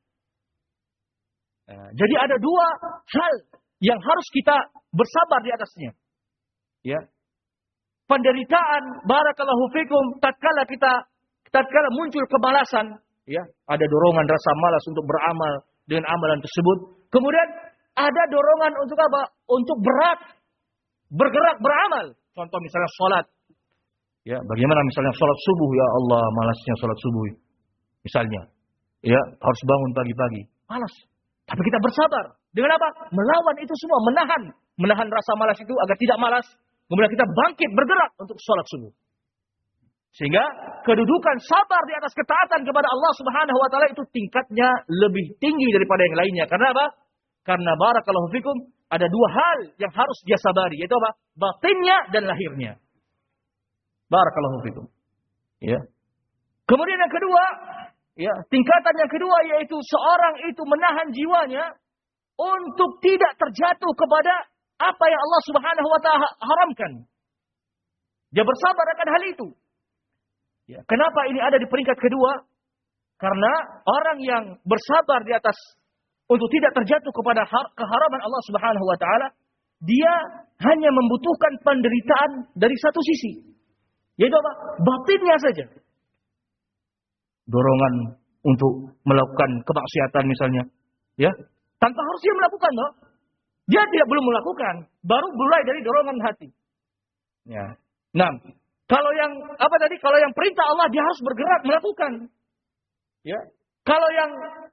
Nah, jadi ada dua hal yang harus kita bersabar di atasnya. Ya. Penderitaan, barakallahu fikum, tatkala kita tatkala muncul kemalasan, ya, ada dorongan rasa malas untuk beramal dengan amalan tersebut. Kemudian ada dorongan untuk apa? Untuk berat, bergerak, beramal. Contoh misalnya sholat. Ya, bagaimana misalnya sholat subuh, ya Allah, malasnya sholat subuh. Misalnya, ya, harus bangun pagi-pagi, malas. Tapi kita bersabar. Dengan apa? Melawan itu semua, menahan, menahan rasa malas itu agar tidak malas. Kemudian kita bangkit, bergerak untuk sholat subuh. Sehingga kedudukan sabar di atas ketaatan kepada Allah Subhanahu wa taala itu tingkatnya lebih tinggi daripada yang lainnya. Karena apa? Karena barakallahu fikum ada dua hal yang harus dia sabari, yaitu apa? Batinnya dan lahirnya. Barakallahu fikum. Ya. Kemudian yang kedua, ya, tingkatan yang kedua yaitu seorang itu menahan jiwanya untuk tidak terjatuh kepada apa yang Allah Subhanahu wa taala haramkan. Dia bersabar akan hal itu. Ya, kenapa ini ada di peringkat kedua? Karena orang yang bersabar di atas untuk tidak terjatuh kepada keharaman Allah Subhanahu wa taala, dia hanya membutuhkan penderitaan dari satu sisi. Yaitu apa? Batinnya saja. Dorongan untuk melakukan kemaksiatan misalnya, ya. Tanpa harus dia melakukan, loh. Dia tidak belum melakukan, baru mulai dari dorongan hati. Ya. Nah, kalau yang apa tadi? Kalau yang perintah Allah dia harus bergerak melakukan. Ya. Kalau yang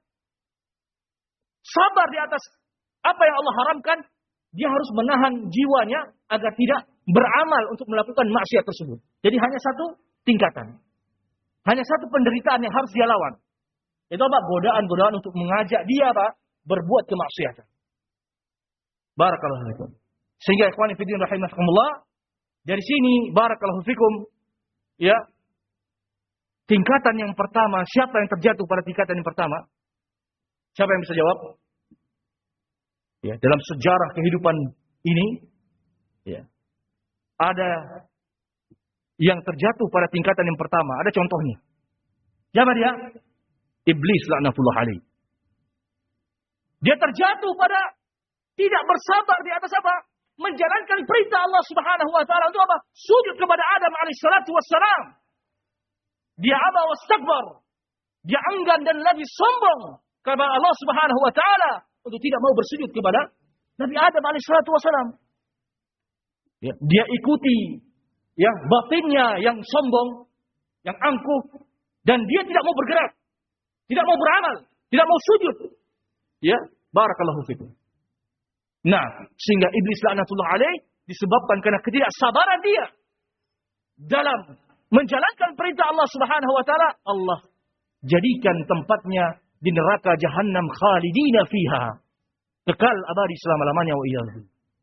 sabar di atas apa yang Allah haramkan, dia harus menahan jiwanya agar tidak beramal untuk melakukan maksiat tersebut. Jadi hanya satu tingkatan. Hanya satu penderitaan yang harus dia lawan. Itu apa? Godaan-godaan untuk mengajak dia apa? Berbuat kemaksiatan. Barakallahu fikum. Sehingga ikhwani fillah rahimakumullah, dari sini barakallahu fikum, ya. Tingkatan yang pertama, siapa yang terjatuh pada tingkatan yang pertama? Siapa yang bisa jawab? Ya, dalam sejarah kehidupan ini, ya, ada yang terjatuh pada tingkatan yang pertama. Ada contohnya. Siapa dia? Iblis laknatullah alaih. Dia terjatuh pada tidak bersabar di atas apa? Menjalankan perintah Allah Subhanahu wa taala untuk apa? Sujud kepada Adam alaihi salatu wassalam. Dia aba wastakbar. Dia enggan dan lagi sombong kepada Allah Subhanahu wa taala untuk tidak mau bersujud kepada Nabi Adam alaihi salatu wassalam. Ya, dia ikuti ya batinnya yang sombong, yang angkuh, dan dia tidak mau bergerak, tidak mau beramal, tidak mau sujud. Ya, barakallahu fikum. Nah, sehingga iblis laknatullah alaih disebabkan karena ketidaksabaran dia dalam menjalankan perintah Allah Subhanahu wa taala, Allah jadikan tempatnya di neraka Jahannam khalidina fiha. Kekal abadi selama-lamanya wa iyyahu.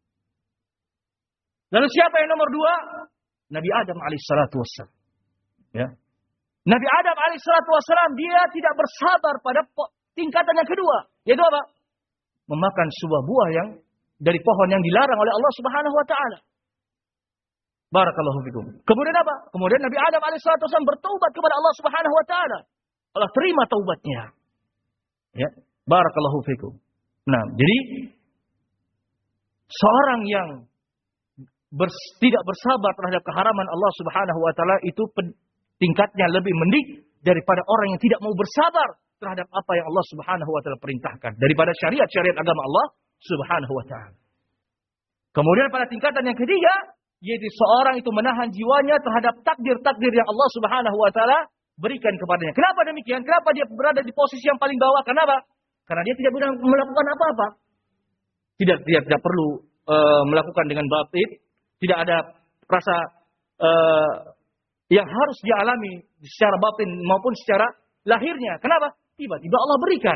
Lalu siapa yang nomor dua? Nabi Adam alaihi salatu wassalam. Ya. Nabi Adam alaihi salatu wassalam dia tidak bersabar pada tingkatan yang kedua, yaitu apa? Memakan sebuah buah yang dari pohon yang dilarang oleh Allah Subhanahu wa taala. Barakallahu fikum. Kemudian apa? Kemudian Nabi Adam alaihissalam bertaubat kepada Allah Subhanahu wa taala. Allah terima taubatnya. Ya, barakallahu fikum. Nah, jadi seorang yang bers, tidak bersabar terhadap keharaman Allah Subhanahu wa taala itu pen, tingkatnya lebih mending daripada orang yang tidak mau bersabar terhadap apa yang Allah Subhanahu wa taala perintahkan, daripada syariat-syariat agama Allah Subhanahu wa taala. Kemudian pada tingkatan yang ketiga, yaitu seorang itu menahan jiwanya terhadap takdir-takdir yang Allah Subhanahu wa taala berikan kepadanya. Kenapa demikian? Kenapa dia berada di posisi yang paling bawah? Kenapa? Karena dia tidak bisa melakukan apa-apa. Tidak tidak tidak perlu uh, melakukan dengan batin, tidak ada rasa uh, yang harus dia alami secara batin maupun secara lahirnya. Kenapa? Tiba-tiba Allah berikan.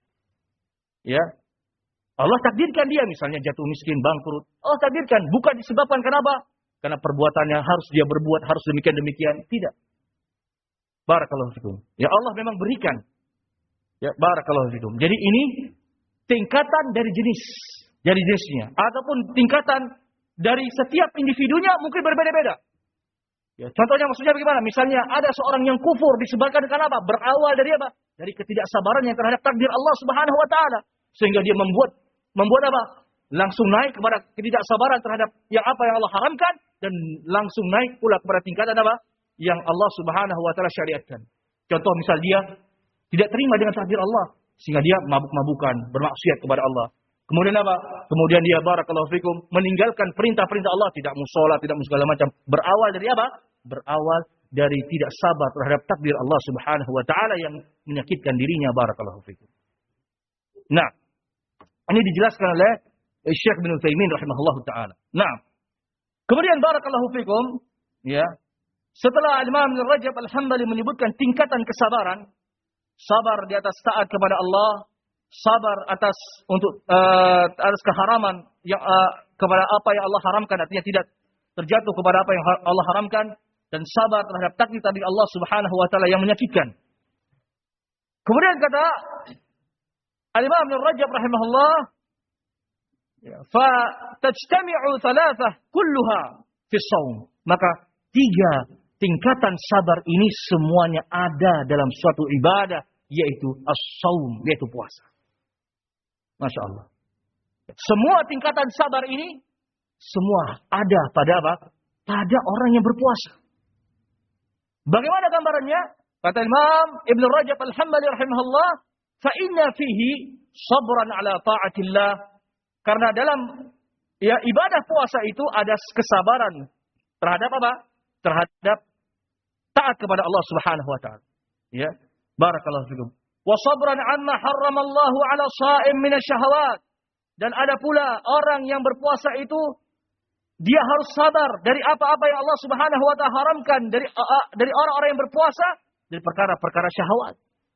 Ya. Allah takdirkan dia misalnya jatuh miskin, bangkrut. Allah takdirkan, bukan disebabkan kenapa? Karena perbuatannya harus dia berbuat, harus demikian-demikian. Tidak. Barakallahu fikum. Ya Allah memang berikan. Ya, barakallahu fikum. Jadi ini tingkatan dari jenis. Dari jenisnya. Ataupun tingkatan dari setiap individunya mungkin berbeda-beda. Ya, contohnya maksudnya bagaimana? Misalnya ada seorang yang kufur disebabkan karena apa? Berawal dari apa? Dari ketidaksabarannya terhadap takdir Allah Subhanahu wa taala. Sehingga dia membuat membuat apa? Langsung naik kepada ketidaksabaran terhadap yang apa yang Allah haramkan dan langsung naik pula kepada tingkatan apa? Yang Allah Subhanahu wa taala syariatkan. Contoh misal dia tidak terima dengan takdir Allah sehingga dia mabuk-mabukan, bermaksiat kepada Allah. Kemudian apa? Kemudian dia barakallahu fikum meninggalkan perintah-perintah Allah, tidak mau salat, tidak mau segala macam. Berawal dari apa? Berawal dari tidak sabar terhadap takdir Allah Subhanahu wa taala yang menyakitkan dirinya, barakallahu fikum. Nah, ini dijelaskan oleh Syekh bin Utsaimin rahimahullahu taala. Nah, kemudian barakallahu fikum, ya. Setelah Imam Rajab Al-Hambali menyebutkan tingkatan kesabaran, sabar di atas taat kepada Allah, sabar atas untuk uh, atas keharaman yang uh, kepada apa yang Allah haramkan, artinya tidak terjatuh kepada apa yang Allah haramkan, dan sabar terhadap takdir-takdir Allah Subhanahu wa taala yang menyakitkan. Kemudian kata Al-Imam Rajab rahimahullah, fa tajtami'u thalathah kulluha fi shaum. Maka tiga tingkatan sabar ini semuanya ada dalam suatu ibadah, yaitu as-shaum, yaitu puasa. Masya Allah. Semua tingkatan sabar ini semua ada pada apa? Pada orang yang berpuasa. Bagaimana gambarannya? Kata Imam Ibn Rajab Al-Hambali rahimahullah, fa inna fihi sabran ala ta'atillah. Karena dalam ya ibadah puasa itu ada kesabaran terhadap apa? Terhadap taat kepada Allah Subhanahu wa taala. Ya. Barakallahu fikum. Wa sabran amma harramallahu 'ala sha'im min asyahawat. Dan ada pula orang yang berpuasa itu dia harus sabar dari apa-apa yang Allah Subhanahu wa taala haramkan dari uh, dari orang-orang yang berpuasa dari perkara-perkara syahwat.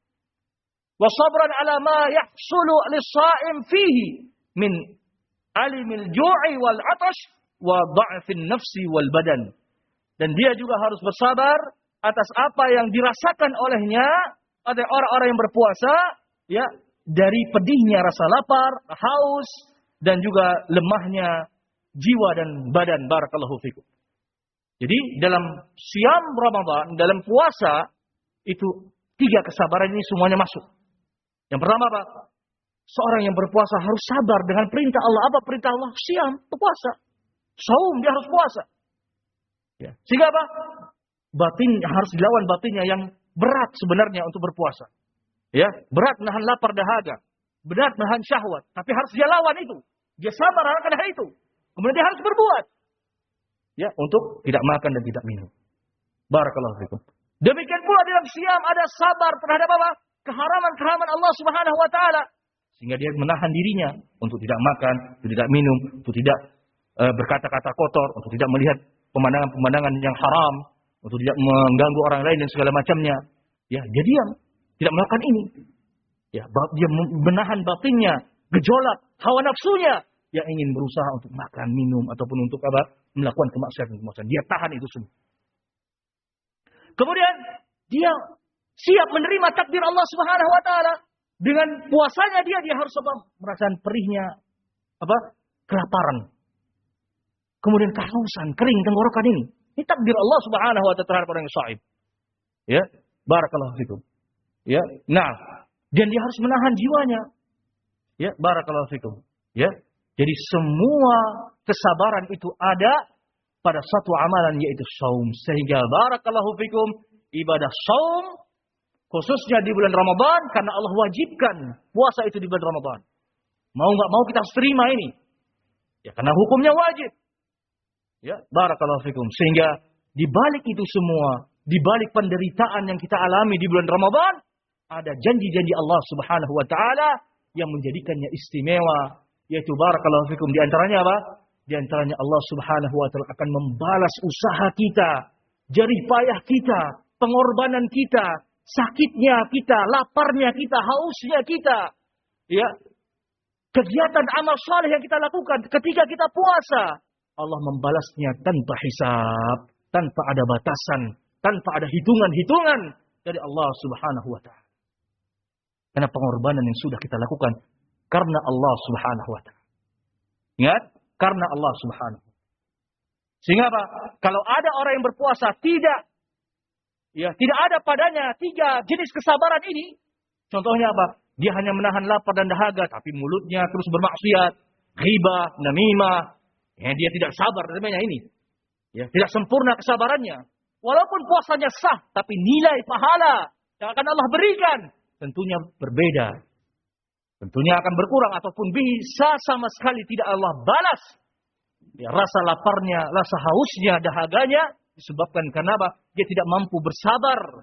Wa sabran 'ala ma yahsulu lis-sha'im fihi min alimil ju'i wal 'atash wa dha'fin nafsi wal badan. Dan dia juga harus bersabar atas apa yang dirasakan olehnya oleh orang-orang yang berpuasa, ya, dari pedihnya rasa lapar, haus, dan juga lemahnya jiwa dan badan. Barakallahu fikum. Jadi dalam siam Ramadan, dalam puasa itu tiga kesabaran ini semuanya masuk. Yang pertama apa? Seorang yang berpuasa harus sabar dengan perintah Allah. Apa perintah Allah? Siam, berpuasa. Saum, dia harus puasa. Ya. Sehingga apa? Batin harus dilawan batinnya yang berat sebenarnya untuk berpuasa. Ya, berat menahan lapar dahaga, berat menahan syahwat, tapi harus dia lawan itu. Dia sabar akan hal itu. Kemudian dia harus berbuat. Ya, untuk tidak makan dan tidak minum. Barakallahu fikum. Demikian pula dalam siam ada sabar terhadap apa? Keharaman-keharaman Allah Subhanahu wa taala. Sehingga dia menahan dirinya untuk tidak makan, untuk tidak minum, untuk tidak uh, berkata-kata kotor, untuk tidak melihat pemandangan-pemandangan yang haram, untuk tidak mengganggu orang lain dan segala macamnya. Ya, dia diam, tidak melakukan ini. Ya, dia menahan batinnya, gejolak hawa nafsunya yang ingin berusaha untuk makan, minum ataupun untuk apa? Melakukan kemaksiatan-kemaksiatan. Dia tahan itu semua. Kemudian dia siap menerima takdir Allah Subhanahu wa taala. Dengan puasanya dia dia harus apa? Merasakan perihnya apa? Kelaparan. kemudian kehausan, kering tenggorokan ini. Ini takdir Allah Subhanahu wa taala terhadap orang yang shaim. Ya, barakallahu fikum. Ya, nah, dan dia harus menahan jiwanya. Ya, barakallahu fikum. Ya. Jadi semua kesabaran itu ada pada satu amalan yaitu saum. Sehingga barakallahu fikum, ibadah saum khususnya di bulan Ramadan karena Allah wajibkan puasa itu di bulan Ramadan. Mau enggak mau kita harus terima ini. Ya, karena hukumnya wajib. Ya, barakallahu fikum. Sehingga di balik itu semua, di balik penderitaan yang kita alami di bulan Ramadan, ada janji-janji Allah Subhanahu wa taala yang menjadikannya istimewa, yaitu barakallahu fikum di antaranya apa? Di antaranya Allah Subhanahu wa taala akan membalas usaha kita, jerih payah kita, pengorbanan kita, sakitnya kita, laparnya kita, hausnya kita. Ya. Kegiatan amal saleh yang kita lakukan ketika kita puasa, Allah membalasnya tanpa hisab, tanpa ada batasan, tanpa ada hitungan-hitungan dari Allah Subhanahu wa taala. Karena pengorbanan yang sudah kita lakukan karena Allah Subhanahu wa taala. Ingat, karena Allah Subhanahu. Sehingga apa? Kalau ada orang yang berpuasa tidak ya, tidak ada padanya tiga jenis kesabaran ini. Contohnya apa? Dia hanya menahan lapar dan dahaga, tapi mulutnya terus bermaksiat, ghibah, namimah. Ya, dia tidak sabar namanya ini. Ya, tidak sempurna kesabarannya. Walaupun puasanya sah, tapi nilai pahala yang akan Allah berikan tentunya berbeda. Tentunya akan berkurang ataupun bisa sama sekali tidak Allah balas. Ya, rasa laparnya, rasa hausnya, dahaganya disebabkan karena apa? Dia tidak mampu bersabar.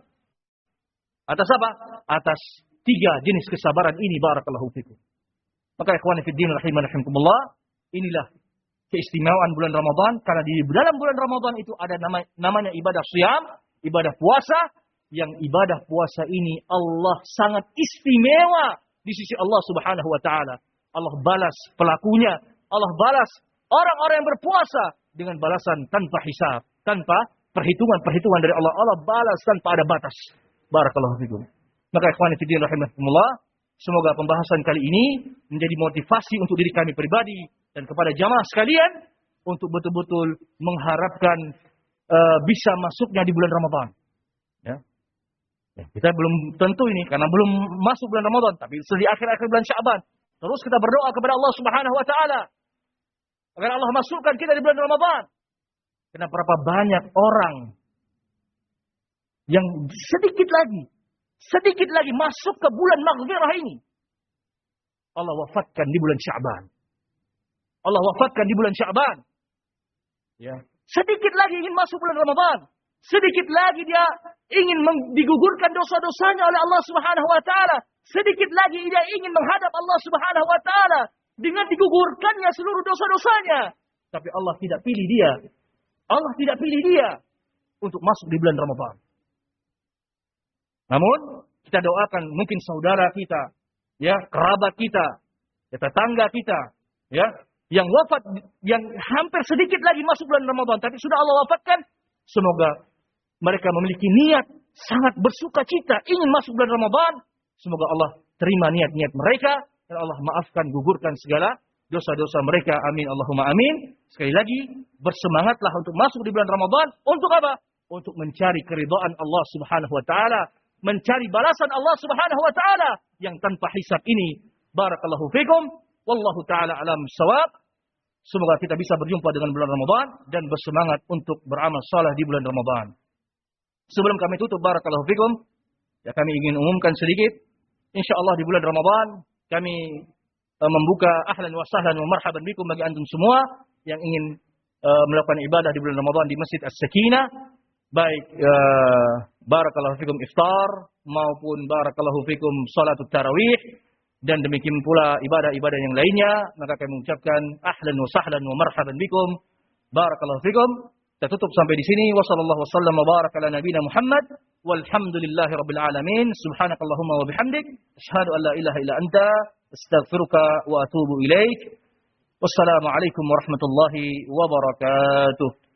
Atas apa? Atas tiga jenis kesabaran ini, barakallahu fikum. Maka ikhwan fillah rahimakumullah, inilah keistimewaan bulan Ramadan karena di dalam bulan Ramadan itu ada nama, namanya ibadah syam, ibadah puasa, yang ibadah puasa ini Allah sangat istimewa di sisi Allah Subhanahu wa taala. Allah balas pelakunya, Allah balas orang-orang yang berpuasa dengan balasan tanpa hisab, tanpa perhitungan-perhitungan dari Allah. Allah balas tanpa ada batas. Barakallahu fikum. Maka ikhwan fillah rahimakumullah, semoga pembahasan kali ini menjadi motivasi untuk diri kami pribadi dan kepada jamaah sekalian untuk betul-betul mengharapkan uh, bisa masuknya di bulan Ramadan. Ya. Ya, kita belum tentu ini karena belum masuk bulan Ramadan, tapi di akhir-akhir bulan Sya'ban terus kita berdoa kepada Allah Subhanahu wa taala agar Allah masukkan kita di bulan Ramadan. Karena berapa banyak orang yang sedikit lagi sedikit lagi masuk ke bulan maghfirah ini. Allah wafatkan di bulan Sya'ban. Allah wafatkan di bulan Sya'ban. Ya. Sedikit lagi ingin masuk bulan Ramadan. Sedikit lagi dia ingin digugurkan dosa-dosanya oleh Allah Subhanahu wa taala. Sedikit lagi dia ingin menghadap Allah Subhanahu wa taala dengan digugurkannya seluruh dosa-dosanya. Tapi Allah tidak pilih dia. Allah tidak pilih dia untuk masuk di bulan Ramadan. Namun kita doakan mungkin saudara kita, ya, kerabat kita, ya, tetangga kita, ya, yang wafat, yang hampir sedikit lagi masuk bulan Ramadan, tapi sudah Allah wafatkan. Semoga mereka memiliki niat sangat bersuka cita ingin masuk bulan Ramadan. Semoga Allah terima niat-niat mereka dan Allah maafkan, gugurkan segala dosa-dosa mereka. Amin Allahumma amin. Sekali lagi bersemangatlah untuk masuk di bulan Ramadan. Untuk apa? Untuk mencari keridhaan Allah Subhanahu wa taala, mencari balasan Allah Subhanahu wa taala yang tanpa hisab ini. Barakallahu fikum. Wallahu taala alam shawab. Semoga kita bisa berjumpa dengan bulan Ramadan dan bersemangat untuk beramal saleh di bulan Ramadan. Sebelum kami tutup, barakallahu fikum, ya, kami ingin umumkan sedikit. Insyaallah di bulan Ramadan kami uh, membuka ahlan wa sahlan wa marhaban bikum bagi antum semua yang ingin uh, melakukan ibadah di bulan Ramadan di Masjid As-Sakinah, baik uh, barakallahu fikum iftar maupun barakallahu fikum salatut tarawih dan demikian pula ibadah-ibadah yang lainnya. Maka kami mengucapkan ahlan wa sahlan wa marhaban bikum, barakallahu fikum. Kita tutup sampai di sini. Wassallallahu wasallam wa baraka ala nabiyina Muhammad walhamdulillahi rabbil alamin. Subhanakallahumma wa bihamdik asyhadu an la ilaha illa anta astaghfiruka wa atubu ilaik. Wassalamu alaikum warahmatullahi wabarakatuh.